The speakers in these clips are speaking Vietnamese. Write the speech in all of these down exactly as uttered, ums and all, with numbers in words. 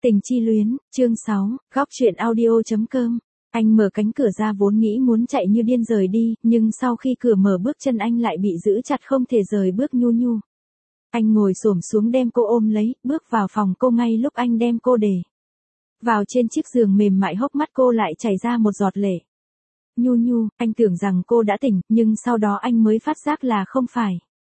Tình chi luyến, chương sáu, góc truyện audio.com. Anh mở cánh cửa ra vốn nghĩ muốn chạy như điên rời đi, nhưng sau khi cửa mở bước chân anh lại bị giữ chặt không thể rời bước. Nhu Nhu. Anh ngồi xổm xuống đem cô ôm lấy, bước vào phòng cô ngay lúc anh đem cô để vào trên chiếc giường mềm mại, hốc mắt cô lại chảy ra một giọt lệ. Nhu Nhu, anh tưởng rằng cô đã tỉnh, nhưng sau đó anh mới phát giác là không phải.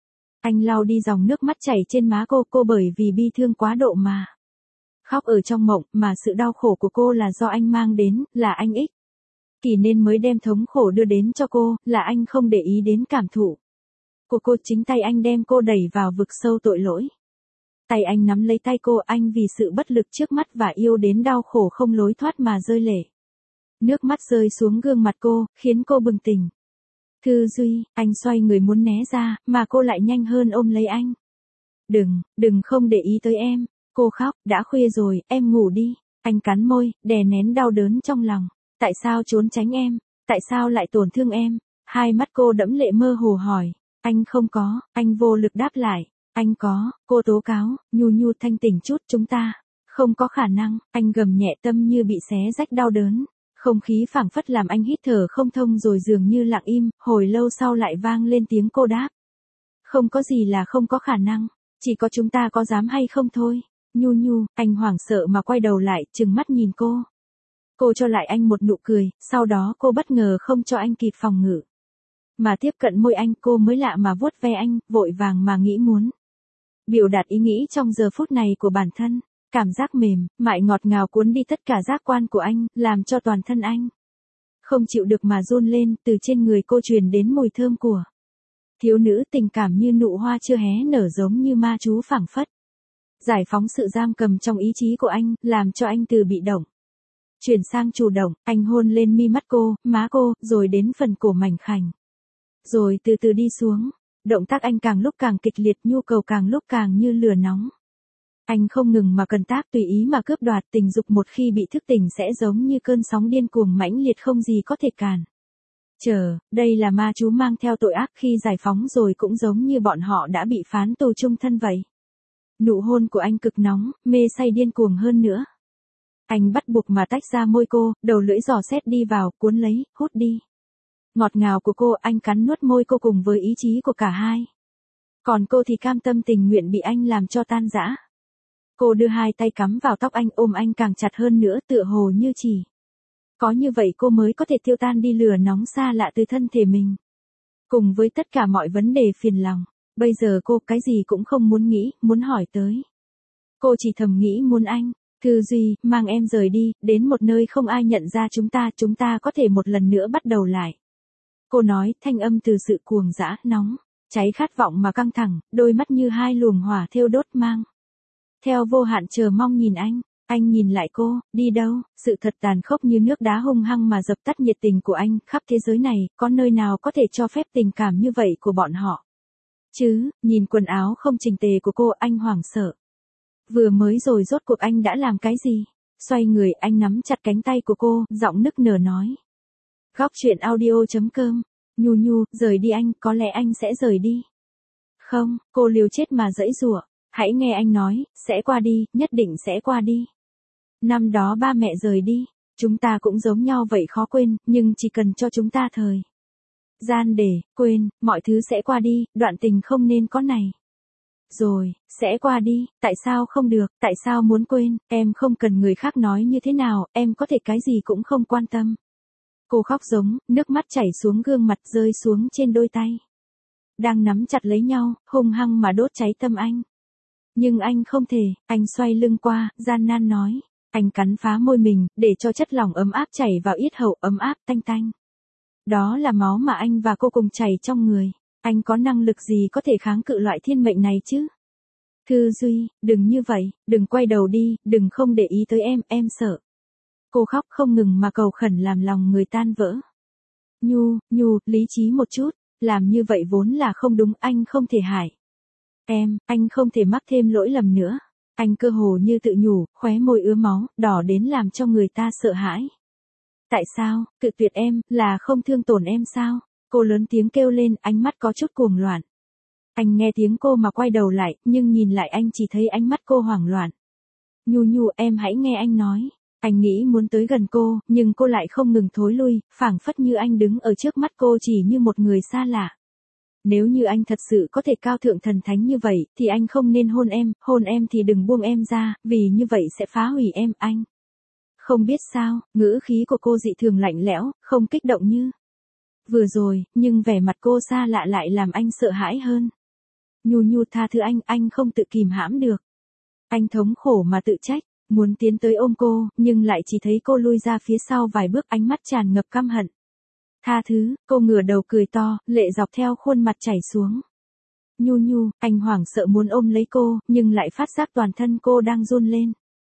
Anh lau đi dòng nước mắt chảy trên má cô, cô bởi vì bi thương quá độ mà khóc ở trong mộng, mà sự đau khổ của cô là do anh mang đến, là anh ích kỷ nên mới đem thống khổ đưa đến cho cô, là anh không để ý đến cảm thụ của cô, chính tay anh đem cô đẩy vào vực sâu tội lỗi. Tay anh nắm lấy tay cô, anh vì sự bất lực trước mắt và yêu đến đau khổ không lối thoát mà rơi lệ. Nước mắt rơi xuống gương mặt cô, khiến cô bừng tỉnh. Thư Duy, anh xoay người muốn né ra, mà cô lại nhanh hơn ôm lấy anh. Đừng, đừng không để ý tới em. Cô khóc, đã khuya rồi, em ngủ đi. Anh cắn môi, đè nén đau đớn trong lòng. Tại sao trốn tránh em? Tại sao lại tổn thương em? Hai mắt cô đẫm lệ mơ hồ hỏi. Anh không có, anh vô lực đáp lại. Anh có, cô tố cáo. Nhu Nhu thanh tỉnh chút, chúng ta không có khả năng. Anh gầm nhẹ, tâm như bị xé rách đau đớn. Không khí phảng phất làm anh hít thở không thông, rồi dường như lặng im, hồi lâu sau lại vang lên tiếng cô đáp. Không có gì là không có khả năng, chỉ có chúng ta có dám hay không thôi. Nhu Nhu, anh hoảng sợ mà quay đầu lại, trừng mắt nhìn cô. Cô cho lại anh một nụ cười, sau đó cô bất ngờ không cho anh kịp phòng ngự, mà tiếp cận môi anh. Cô mới lạ mà vuốt ve anh, vội vàng mà nghĩ muốn biểu đạt ý nghĩ trong giờ phút này của bản thân. Cảm giác mềm, mại ngọt ngào cuốn đi tất cả giác quan của anh, làm cho toàn thân anh không chịu được mà run lên. Từ trên người cô truyền đến mùi thơm của thiếu nữ, tình cảm như nụ hoa chưa hé nở, giống như ma chú phảng phất giải phóng sự giam cầm trong ý chí của anh, làm cho anh từ bị động chuyển sang chủ động. Anh hôn lên mi mắt cô, má cô, rồi đến phần cổ mảnh khảnh, rồi từ từ đi xuống. Động tác anh càng lúc càng kịch liệt, nhu cầu càng lúc càng như lửa nóng. Anh không ngừng mà cần tác, tùy ý mà cướp đoạt. Tình dục một khi bị thức tỉnh sẽ giống như cơn sóng điên cuồng mãnh liệt, không gì có thể cản. Chờ, đây là ma chú mang theo tội ác, khi giải phóng rồi cũng giống như bọn họ đã bị phán tù chung thân vậy. Nụ hôn của anh cực nóng, mê say điên cuồng hơn nữa. Anh bắt buộc mà tách ra môi cô, đầu lưỡi dò xét đi vào, cuốn lấy, hút đi ngọt ngào của cô. Anh cắn nuốt môi cô cùng với ý chí của cả hai. Còn cô thì cam tâm tình nguyện bị anh làm cho tan rã. Cô đưa hai tay cắm vào tóc anh, ôm anh càng chặt hơn nữa, tựa hồ như chỉ có như vậy cô mới có thể tiêu tan đi lửa nóng xa lạ từ thân thể mình, cùng với tất cả mọi vấn đề phiền lòng. Bây giờ cô cái gì cũng không muốn nghĩ, muốn hỏi tới. Cô chỉ thầm nghĩ muốn anh, Thư Duy, mang em rời đi, đến một nơi không ai nhận ra chúng ta, chúng ta có thể một lần nữa bắt đầu lại. Cô nói, thanh âm từ sự cuồng dã, nóng, cháy khát vọng mà căng thẳng, đôi mắt như hai luồng hỏa thiêu đốt, mang theo vô hạn chờ mong nhìn anh. Anh nhìn lại cô, đi đâu? Sự thật tàn khốc như nước đá hung hăng mà dập tắt nhiệt tình của anh. Khắp thế giới này, có nơi nào có thể cho phép tình cảm như vậy của bọn họ chứ? Nhìn quần áo không chỉnh tề của cô, anh hoảng sợ. Vừa mới rồi rốt cuộc anh đã làm cái gì? Xoay người, anh nắm chặt cánh tay của cô, giọng nức nở nói. Góc truyện audio.com. Nhu Nhu, rời đi anh, có lẽ anh sẽ rời đi. Không, cô liều chết mà giãy giụa. Hãy nghe anh nói, sẽ qua đi, nhất định sẽ qua đi. Năm đó ba mẹ rời đi, chúng ta cũng giống nhau vậy, khó quên, nhưng chỉ cần cho chúng ta thời gian để quên, mọi thứ sẽ qua đi. Đoạn tình không nên có này. Rồi, sẽ qua đi, tại sao không được, tại sao muốn quên? Em không cần người khác nói như thế nào, em có thể cái gì cũng không quan tâm. Cô khóc giống, nước mắt chảy xuống gương mặt, rơi xuống trên đôi tay đang nắm chặt lấy nhau, hung hăng mà đốt cháy tâm anh. Nhưng anh không thể. Anh xoay lưng qua, gian nan nói. Anh cắn phá môi mình, để cho chất lỏng ấm áp chảy vào yết hầu, ấm áp, tanh tanh. Đó là máu mà anh và cô cùng chảy trong người. Anh có năng lực gì có thể kháng cự loại thiên mệnh này chứ? Thư Duy, đừng như vậy, đừng quay đầu đi, đừng không để ý tới em, em sợ. Cô khóc không ngừng mà cầu khẩn, làm lòng người tan vỡ. Nhu, Nhu, lý trí một chút, làm như vậy vốn là không đúng, anh không thể hại em, anh không thể mắc thêm lỗi lầm nữa. Anh cơ hồ như tự nhủ, khóe môi ứa máu, đỏ đến làm cho người ta sợ hãi. Tại sao, cự tuyệt em, là không thương tổn em sao? Cô lớn tiếng kêu lên, ánh mắt có chút cuồng loạn. Anh nghe tiếng cô mà quay đầu lại, nhưng nhìn lại anh chỉ thấy ánh mắt cô hoảng loạn. Nhu Nhu, em hãy nghe anh nói. Anh nghĩ muốn tới gần cô, nhưng cô lại không ngừng thối lui, phảng phất như anh đứng ở trước mắt cô chỉ như một người xa lạ. Nếu như anh thật sự có thể cao thượng thần thánh như vậy, thì anh không nên hôn em, hôn em thì đừng buông em ra, vì như vậy sẽ phá hủy em, anh. Không biết sao, ngữ khí của cô dị thường lạnh lẽo, không kích động như vừa rồi, nhưng vẻ mặt cô xa lạ lại làm anh sợ hãi hơn. Nhu Nhu, tha thứ anh, anh không tự kìm hãm được. Anh thống khổ mà tự trách, muốn tiến tới ôm cô, nhưng lại chỉ thấy cô lui ra phía sau vài bước, ánh mắt tràn ngập căm hận. Tha thứ, cô ngửa đầu cười to, lệ dọc theo khuôn mặt chảy xuống. Nhu Nhu, anh hoảng sợ muốn ôm lấy cô, nhưng lại phát giác toàn thân cô đang run lên.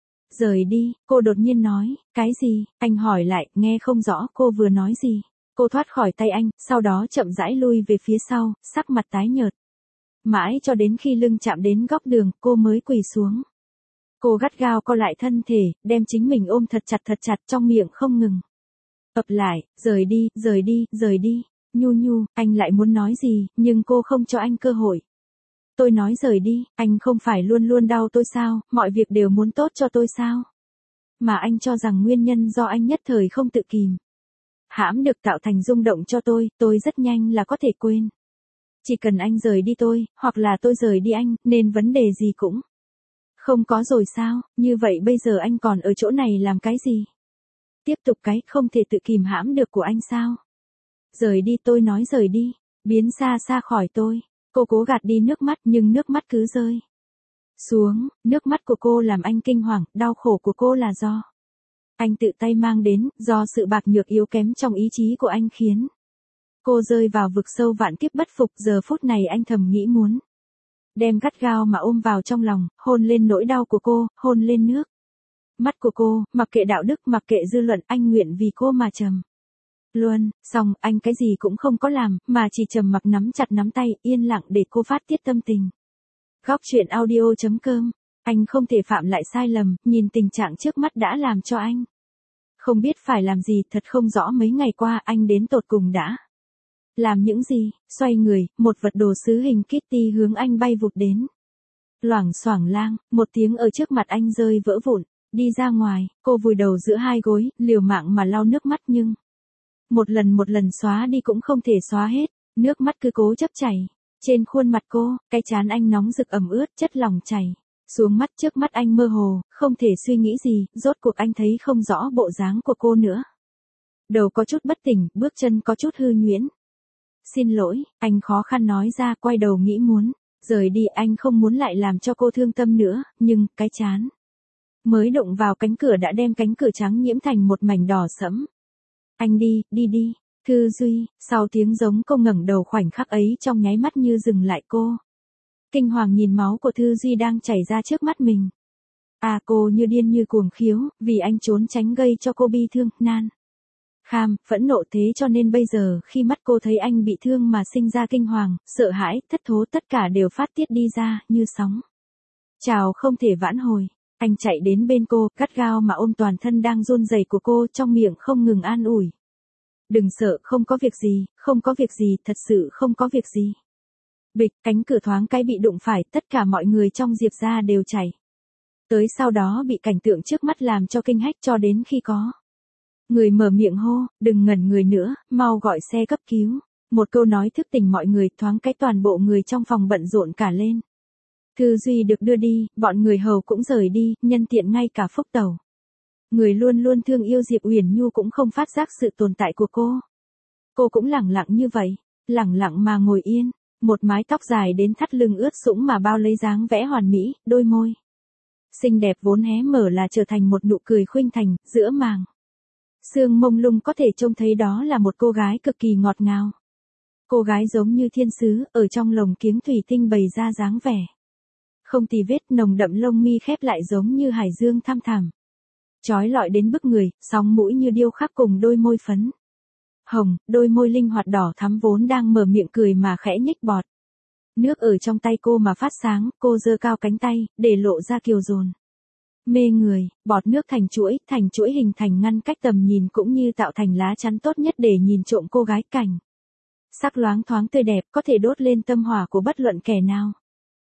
Rời đi, cô đột nhiên nói. Cái gì? Anh hỏi lại, nghe không rõ cô vừa nói gì. Cô thoát khỏi tay anh, sau đó chậm rãi lui về phía sau, sắc mặt tái nhợt. Mãi cho đến khi lưng chạm đến góc đường, cô mới quỳ xuống. Cô gắt gao co lại thân thể, đem chính mình ôm thật chặt thật chặt, trong miệng không ngừng ập lại, rời đi, rời đi, rời đi. Nhu Nhu, anh lại muốn nói gì, nhưng cô không cho anh cơ hội. Tôi nói rời đi, anh không phải luôn luôn đau tôi sao, mọi việc đều muốn tốt cho tôi sao? Mà anh cho rằng nguyên nhân do anh nhất thời không tự kìm hãm được tạo thành rung động cho tôi, tôi rất nhanh là có thể quên. Chỉ cần anh rời đi tôi, hoặc là tôi rời đi anh, nên vấn đề gì cũng không có rồi sao, như vậy bây giờ anh còn ở chỗ này làm cái gì? Tiếp tục cái không thể tự kìm hãm được của anh sao? Rời đi, tôi nói rời đi, biến xa xa khỏi tôi. Cô cố gạt đi nước mắt nhưng nước mắt cứ rơi xuống, nước mắt của cô làm anh kinh hoàng, đau khổ của cô là do anh tự tay mang đến, do sự bạc nhược yếu kém trong ý chí của anh khiến cô rơi vào vực sâu vạn kiếp bất phục. Giờ phút này anh thầm nghĩ muốn đem gắt gao mà ôm vào trong lòng, hôn lên nỗi đau của cô, hôn lên nước mắt của cô, mặc kệ đạo đức, mặc kệ dư luận, anh nguyện vì cô mà trầm luôn. Xong, anh cái gì cũng không có làm, mà chỉ trầm mặc nắm chặt nắm tay, yên lặng để cô phát tiết tâm tình. Góc truyện audio chấm com. Anh không thể phạm lại sai lầm, nhìn tình trạng trước mắt đã làm cho anh không biết phải làm gì, thật không rõ mấy ngày qua anh đến tột cùng đã làm những gì. Xoay người, một vật đồ sứ hình Kitty hướng anh bay vụt đến. Loảng xoảng lang, một tiếng ở trước mặt anh rơi vỡ vụn. Đi ra ngoài, cô vùi đầu giữa hai gối, liều mạng mà lau nước mắt nhưng một lần một lần xóa đi cũng không thể xóa hết, nước mắt cứ cố chấp chảy trên khuôn mặt cô, cái trán anh nóng rực ẩm ướt, chất lỏng chảy xuống mắt, trước mắt anh mơ hồ, không thể suy nghĩ gì, rốt cuộc anh thấy không rõ bộ dáng của cô nữa. Đầu có chút bất tỉnh, bước chân có chút hư nhuyễn. Xin lỗi, anh khó khăn nói ra, quay đầu nghĩ muốn rời đi, anh không muốn lại làm cho cô thương tâm nữa, nhưng cái trán mới đụng vào cánh cửa đã đem cánh cửa trắng nhiễm thành một mảnh đỏ sẫm. Anh đi, đi đi, Thư Duy. Sau tiếng giống cô ngẩng đầu, khoảnh khắc ấy trong nháy mắt như dừng lại cô. Kinh hoàng nhìn máu của Thư Duy đang chảy ra trước mắt mình. À, cô như điên như cuồng khiếu, vì anh trốn tránh gây cho cô bi thương, nan kham, phẫn nộ, thế cho nên bây giờ khi mắt cô thấy anh bị thương mà sinh ra kinh hoàng, sợ hãi, thất thố, tất cả đều phát tiết đi ra, như sóng trào không thể vãn hồi. Anh chạy đến bên cô, gắt gao mà ôm toàn thân đang run rẩy của cô, trong miệng không ngừng an ủi. Đừng sợ, không có việc gì, không có việc gì, thật sự không có việc gì. Bịch, cánh cửa thoáng cái bị đụng phải, tất cả mọi người trong Diệp gia đều chảy tới, sau đó bị cảnh tượng trước mắt làm cho kinh hách, cho đến khi có người mở miệng hô, đừng ngẩn người nữa, mau gọi xe cấp cứu. Một câu nói thức tỉnh mọi người, thoáng cái toàn bộ người trong phòng bận rộn cả lên. Thư Duy được đưa đi, bọn người hầu cũng rời đi, nhân tiện ngay cả Phúc Tẩu, người luôn luôn thương yêu Diệp Uyển Nhu, cũng không phát giác sự tồn tại của cô. Cô cũng lẳng lặng như vậy, lẳng lặng mà ngồi yên, một mái tóc dài đến thắt lưng ướt sũng mà bao lấy dáng vẽ hoàn mỹ, đôi môi xinh đẹp vốn hé mở là trở thành một nụ cười khuynh thành, giữa màng sương mông lung có thể trông thấy đó là một cô gái cực kỳ ngọt ngào. Cô gái giống như thiên sứ, ở trong lồng kiếng thủy tinh bày ra dáng vẻ không tì vết, nồng đậm lông mi khép lại giống như hải dương thăm thẳm, chói lọi đến bức người, sóng mũi như điêu khắc cùng đôi môi phấn hồng, đôi môi linh hoạt đỏ thắm vốn đang mở miệng cười mà khẽ nhếch bọt nước ở trong tay cô mà phát sáng. Cô giơ cao cánh tay, để lộ ra kiều dồn mê người, bọt nước thành chuỗi, thành chuỗi hình thành ngăn cách tầm nhìn, cũng như tạo thành lá chắn tốt nhất để nhìn trộm cô gái. Cảnh sắc loáng thoáng tươi đẹp, có thể đốt lên tâm hỏa của bất luận kẻ nào.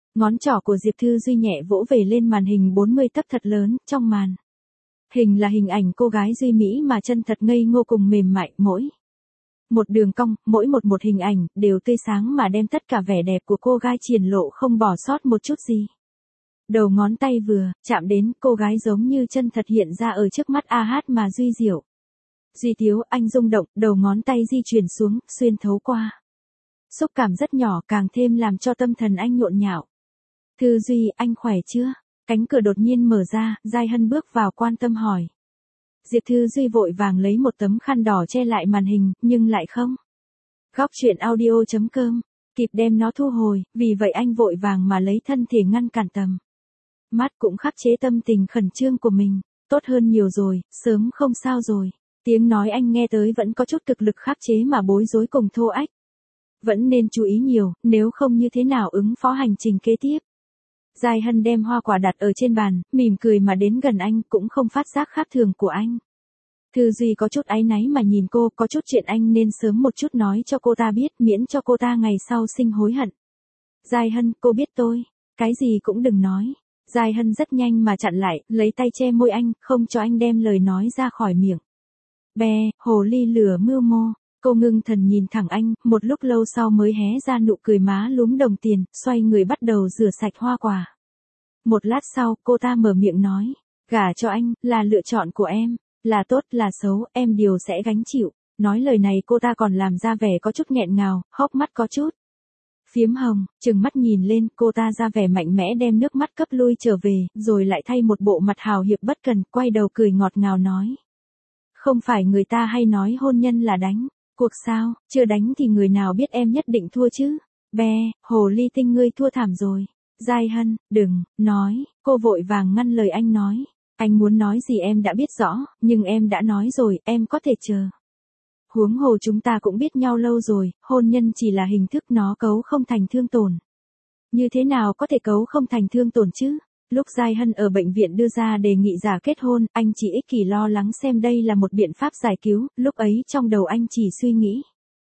Ngón trỏ của Diệp Thư Duy nhẹ vỗ về lên màn hình bốn mươi tấc thật lớn, trong màn hình là hình ảnh cô gái Duy Mỹ mà chân thật ngây ngô cùng mềm mại, mỗi một đường cong, mỗi một một hình ảnh, đều tươi sáng mà đem tất cả vẻ đẹp của cô gái triển lộ không bỏ sót một chút gì. Đầu ngón tay vừa chạm đến, cô gái giống như chân thật hiện ra ở trước mắt a hát mà Duy Diệu. Duy Tiếu, anh rung động, đầu ngón tay di chuyển xuống, xuyên thấu qua. Xúc cảm rất nhỏ càng thêm làm cho tâm thần anh nhộn nhạo. Thư Duy, anh khỏe chưa? Cánh cửa đột nhiên mở ra, Giai Hân bước vào quan tâm hỏi. Diệp Thư Duy vội vàng lấy một tấm khăn đỏ che lại màn hình, nhưng lại không. Góc truyện audio chấm com, kịp đem nó thu hồi, vì vậy anh vội vàng mà lấy thân thể ngăn cản tầm mắt cũng khắc chế tâm tình khẩn trương của mình. Tốt hơn nhiều rồi, sớm không sao rồi. Tiếng nói anh nghe tới vẫn có chút cực lực khắc chế mà bối rối cùng thô ách. Vẫn nên chú ý nhiều, nếu không như thế nào ứng phó hành trình kế tiếp. Giai Hân đem hoa quả đặt ở trên bàn, mỉm cười mà đến gần anh, cũng không phát giác khác thường của anh. Thư Duy có chút áy náy mà nhìn cô, có chút chuyện anh nên sớm một chút nói cho cô ta biết, miễn cho cô ta ngày sau sinh hối hận. Giai Hân, cô biết tôi, cái gì cũng đừng nói. Giai Hân rất nhanh mà chặn lại, lấy tay che môi anh, không cho anh đem lời nói ra khỏi miệng. Bè, hồ ly lửa mưu mô. Cô ngưng thần nhìn thẳng anh, một lúc lâu sau mới hé ra nụ cười má lúm đồng tiền, xoay người bắt đầu rửa sạch hoa quả. Một lát sau, cô ta mở miệng nói, gả cho anh, là lựa chọn của em, là tốt, là xấu, em đều sẽ gánh chịu. Nói lời này cô ta còn làm ra vẻ có chút nghẹn ngào, hốc mắt có chút phiếm hồng, trừng mắt nhìn lên, cô ta ra vẻ mạnh mẽ đem nước mắt cấp lui trở về, rồi lại thay một bộ mặt hào hiệp bất cần, quay đầu cười ngọt ngào nói. Không phải người ta hay nói hôn nhân là đánh cuộc sao, chưa đánh thì người nào biết em nhất định thua chứ. Be, hồ ly tinh ngươi thua thảm rồi. Giai Hân, đừng, nói, cô vội vàng ngăn lời anh nói. Anh muốn nói gì em đã biết rõ, nhưng em đã nói rồi, em có thể chờ. Huống hồ chúng ta cũng biết nhau lâu rồi, hôn nhân chỉ là hình thức, nó cấu không thành thương tổn. Như thế nào có thể cấu không thành thương tổn chứ? Lúc Giai Hân ở bệnh viện đưa ra đề nghị giả kết hôn, anh chỉ ích kỷ lo lắng xem đây là một biện pháp giải cứu, lúc ấy trong đầu anh chỉ suy nghĩ.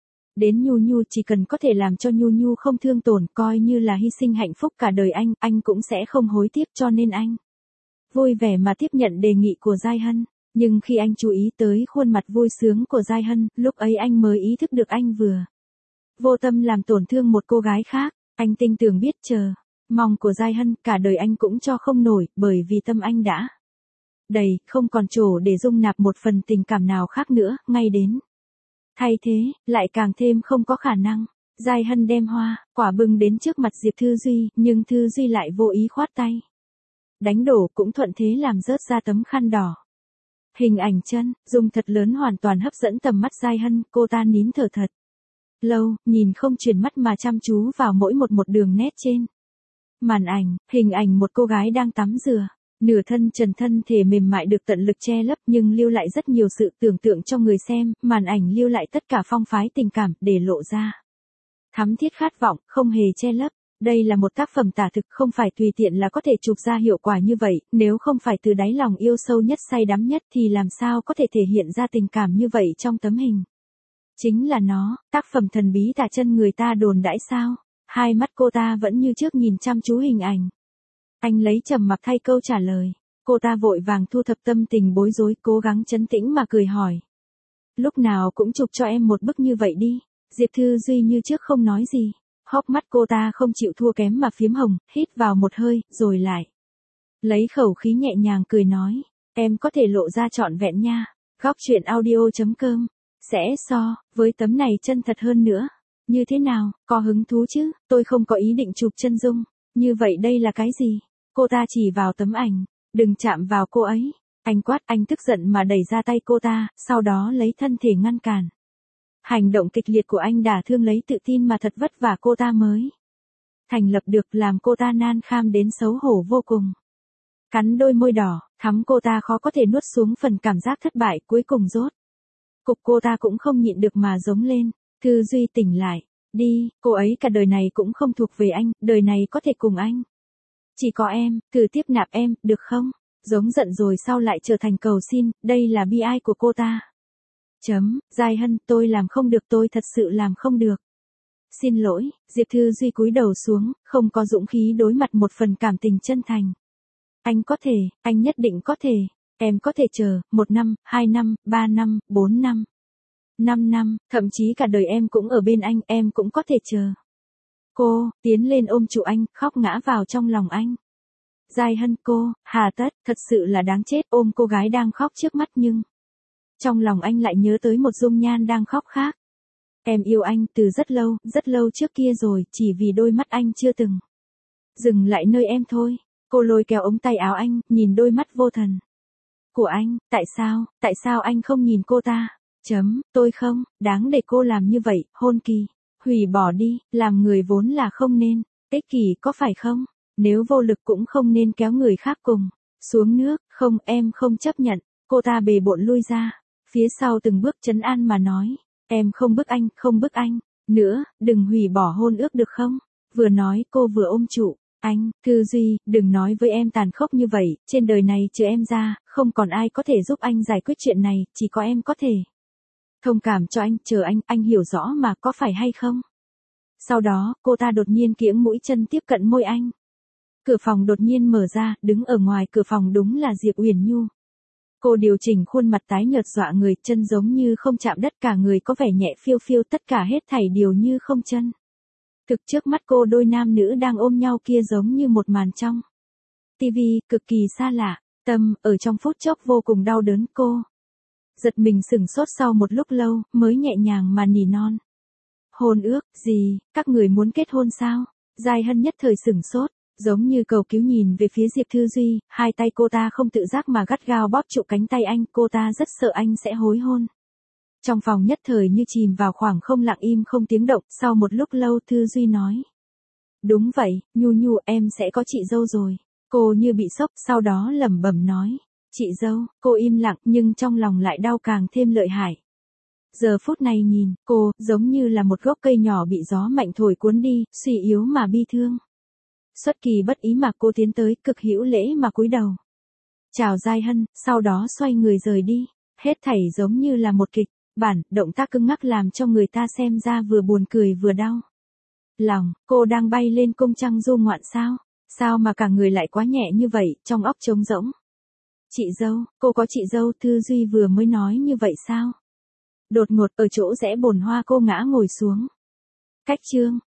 Đến Nhu Nhu, chỉ cần có thể làm cho Nhu Nhu không thương tổn, coi như là hy sinh hạnh phúc cả đời anh, anh cũng sẽ không hối tiếc, cho nên anh vui vẻ mà tiếp nhận đề nghị của Giai Hân. Nhưng khi anh chú ý tới khuôn mặt vui sướng của Giai Hân, lúc ấy anh mới ý thức được anh vừa vô tâm làm tổn thương một cô gái khác. Anh tin tưởng biết chờ mong của Giai Hân, cả đời anh cũng cho không nổi, bởi vì tâm anh đã đầy, không còn chỗ để dung nạp một phần tình cảm nào khác nữa, ngay đến thay thế, lại càng thêm không có khả năng. Giai Hân đem hoa quả bưng đến trước mặt Diệp Thư Duy, nhưng Thư Duy lại vô ý khoát tay. Đánh đổ, cũng thuận thế làm rớt ra tấm khăn đỏ. Hình ảnh chân, dùng thật lớn hoàn toàn hấp dẫn tầm mắt Giai Hân, cô ta nín thở thật lâu, nhìn không chuyển mắt mà chăm chú vào mỗi một một đường nét trên màn ảnh. Hình ảnh một cô gái đang tắm rửa, nửa thân trần, thân thể mềm mại được tận lực che lấp nhưng lưu lại rất nhiều sự tưởng tượng cho người xem, màn ảnh lưu lại tất cả phong phái tình cảm, để lộ ra thắm thiết khát vọng, không hề che lấp. Đây là một tác phẩm tả thực, không phải tùy tiện là có thể chụp ra hiệu quả như vậy, nếu không phải từ đáy lòng yêu sâu nhất, say đắm nhất thì làm sao có thể thể hiện ra tình cảm như vậy trong tấm hình. Chính là nó, tác phẩm thần bí tả chân người ta đồn đãi sao? Hai mắt cô ta vẫn như trước nhìn chăm chú hình ảnh. Anh lấy trầm mặc thay câu trả lời. Cô ta vội vàng thu thập tâm tình bối rối, cố gắng trấn tĩnh mà cười hỏi. Lúc nào cũng chụp cho em một bức như vậy đi. Diệp Thư Duy như trước không nói gì. Hốc mắt cô ta không chịu thua kém mà phiếm hồng, hít vào một hơi, rồi lại lấy khẩu khí nhẹ nhàng cười nói. Em có thể lộ ra trọn vẹn nha. Góc truyện audio chấm com sẽ so với tấm này chân thật hơn nữa. Như thế nào, có hứng thú chứ? Tôi không có ý định chụp chân dung. Như vậy đây là cái gì? Cô ta chỉ vào tấm ảnh. Đừng chạm vào cô ấy. Anh quát, anh tức giận mà đẩy ra tay cô ta, sau đó lấy thân thể ngăn cản. Hành động kịch liệt của anh đả thương lấy tự tin mà thật vất vả cô ta mới thành lập được, làm cô ta nan kham đến xấu hổ vô cùng. Cắn đôi môi đỏ, thắm cô ta khó có thể nuốt xuống phần cảm giác thất bại, cuối cùng rốt cục cô ta cũng không nhịn được mà giống lên. Thư Duy, tỉnh lại, đi, cô ấy cả đời này cũng không thuộc về anh, đời này có thể cùng anh chỉ có em, thử tiếp nạp em, được không? Giống giận rồi sau lại trở thành cầu xin, đây là bi ai của cô ta. Chấm, Giai Hân, tôi làm không được, tôi thật sự làm không được. Xin lỗi, Diệp Thư Duy cúi đầu xuống, không có dũng khí đối mặt một phần cảm tình chân thành. Anh có thể, anh nhất định có thể. Em có thể chờ, một năm, hai năm, ba năm, bốn năm, năm năm, thậm chí cả đời em cũng ở bên anh, em cũng có thể chờ. Cô, tiến lên ôm trụ anh, khóc ngã vào trong lòng anh. Giai Hân cô, hà tất, thật sự là đáng chết, ôm cô gái đang khóc trước mắt nhưng. Trong lòng anh lại nhớ tới một dung nhan đang khóc khác. Em yêu anh từ rất lâu, rất lâu trước kia rồi, chỉ vì đôi mắt anh chưa từng dừng lại nơi em thôi. Cô lôi kéo ống tay áo anh, nhìn đôi mắt vô thần của anh, tại sao, tại sao anh không nhìn cô ta? Chấm, tôi không, đáng để cô làm như vậy, hôn kỳ, hủy bỏ đi, làm người vốn là không nên, ích kỷ có phải không? Nếu vô lực cũng không nên kéo người khác cùng xuống nước, không, em không chấp nhận. Cô ta bề bộn lui ra, phía sau từng bước trấn an mà nói, em không bức anh, không bức anh, nữa, đừng hủy bỏ hôn ước được không? Vừa nói cô vừa ôm trụ. Anh, Thư Duy, đừng nói với em tàn khốc như vậy, trên đời này trừ em ra, không còn ai có thể giúp anh giải quyết chuyện này, chỉ có em có thể. Thông cảm cho anh, chờ anh, anh hiểu rõ mà có phải hay không? Sau đó, cô ta đột nhiên kiễng mũi chân tiếp cận môi anh. Cửa phòng đột nhiên mở ra, đứng ở ngoài cửa phòng đúng là Diệp Uyển Nhu. Cô điều chỉnh khuôn mặt tái nhợt dọa người, chân giống như không chạm đất, cả người có vẻ nhẹ phiêu phiêu, tất cả hết thảy đều như không chân. Thực trước mắt cô đôi nam nữ đang ôm nhau kia giống như một màn trong tivi, cực kỳ xa lạ. Tâm, ở trong phút chốc vô cùng đau đớn, cô giật mình sửng sốt, sau một lúc lâu, mới nhẹ nhàng mà nỉ non. Hôn ước, gì, các người muốn kết hôn sao? Giai Hân nhất thời sửng sốt, giống như cầu cứu nhìn về phía Diệp Thư Duy, hai tay cô ta không tự giác mà gắt gao bóp trụ cánh tay anh, cô ta rất sợ anh sẽ hối hôn. Trong phòng nhất thời như chìm vào khoảng không, lặng im không tiếng động, sau một lúc lâu Thư Duy nói. Đúng vậy, Nhu Nhu, em sẽ có chị dâu rồi. Cô như bị sốc, sau đó lẩm bẩm nói. Chị dâu, cô im lặng nhưng trong lòng lại đau càng thêm lợi hại. Giờ phút này nhìn, cô, giống như là một gốc cây nhỏ bị gió mạnh thổi cuốn đi, suy yếu mà bi thương. Xuất kỳ bất ý mà cô tiến tới, cực hữu lễ mà cúi đầu. Chào Giai Hân, sau đó xoay người rời đi. Hết thảy giống như là một kịch bản, động tác cứng ngắc làm cho người ta xem ra vừa buồn cười vừa đau lòng. Cô đang bay lên cung trăng du ngoạn sao? Sao mà cả người lại quá nhẹ như vậy, trong óc trống rỗng. Chị dâu, cô có chị dâu, Thư Duy vừa mới nói như vậy sao? Đột ngột ở chỗ rẽ bồn hoa cô ngã ngồi xuống. Cách chương.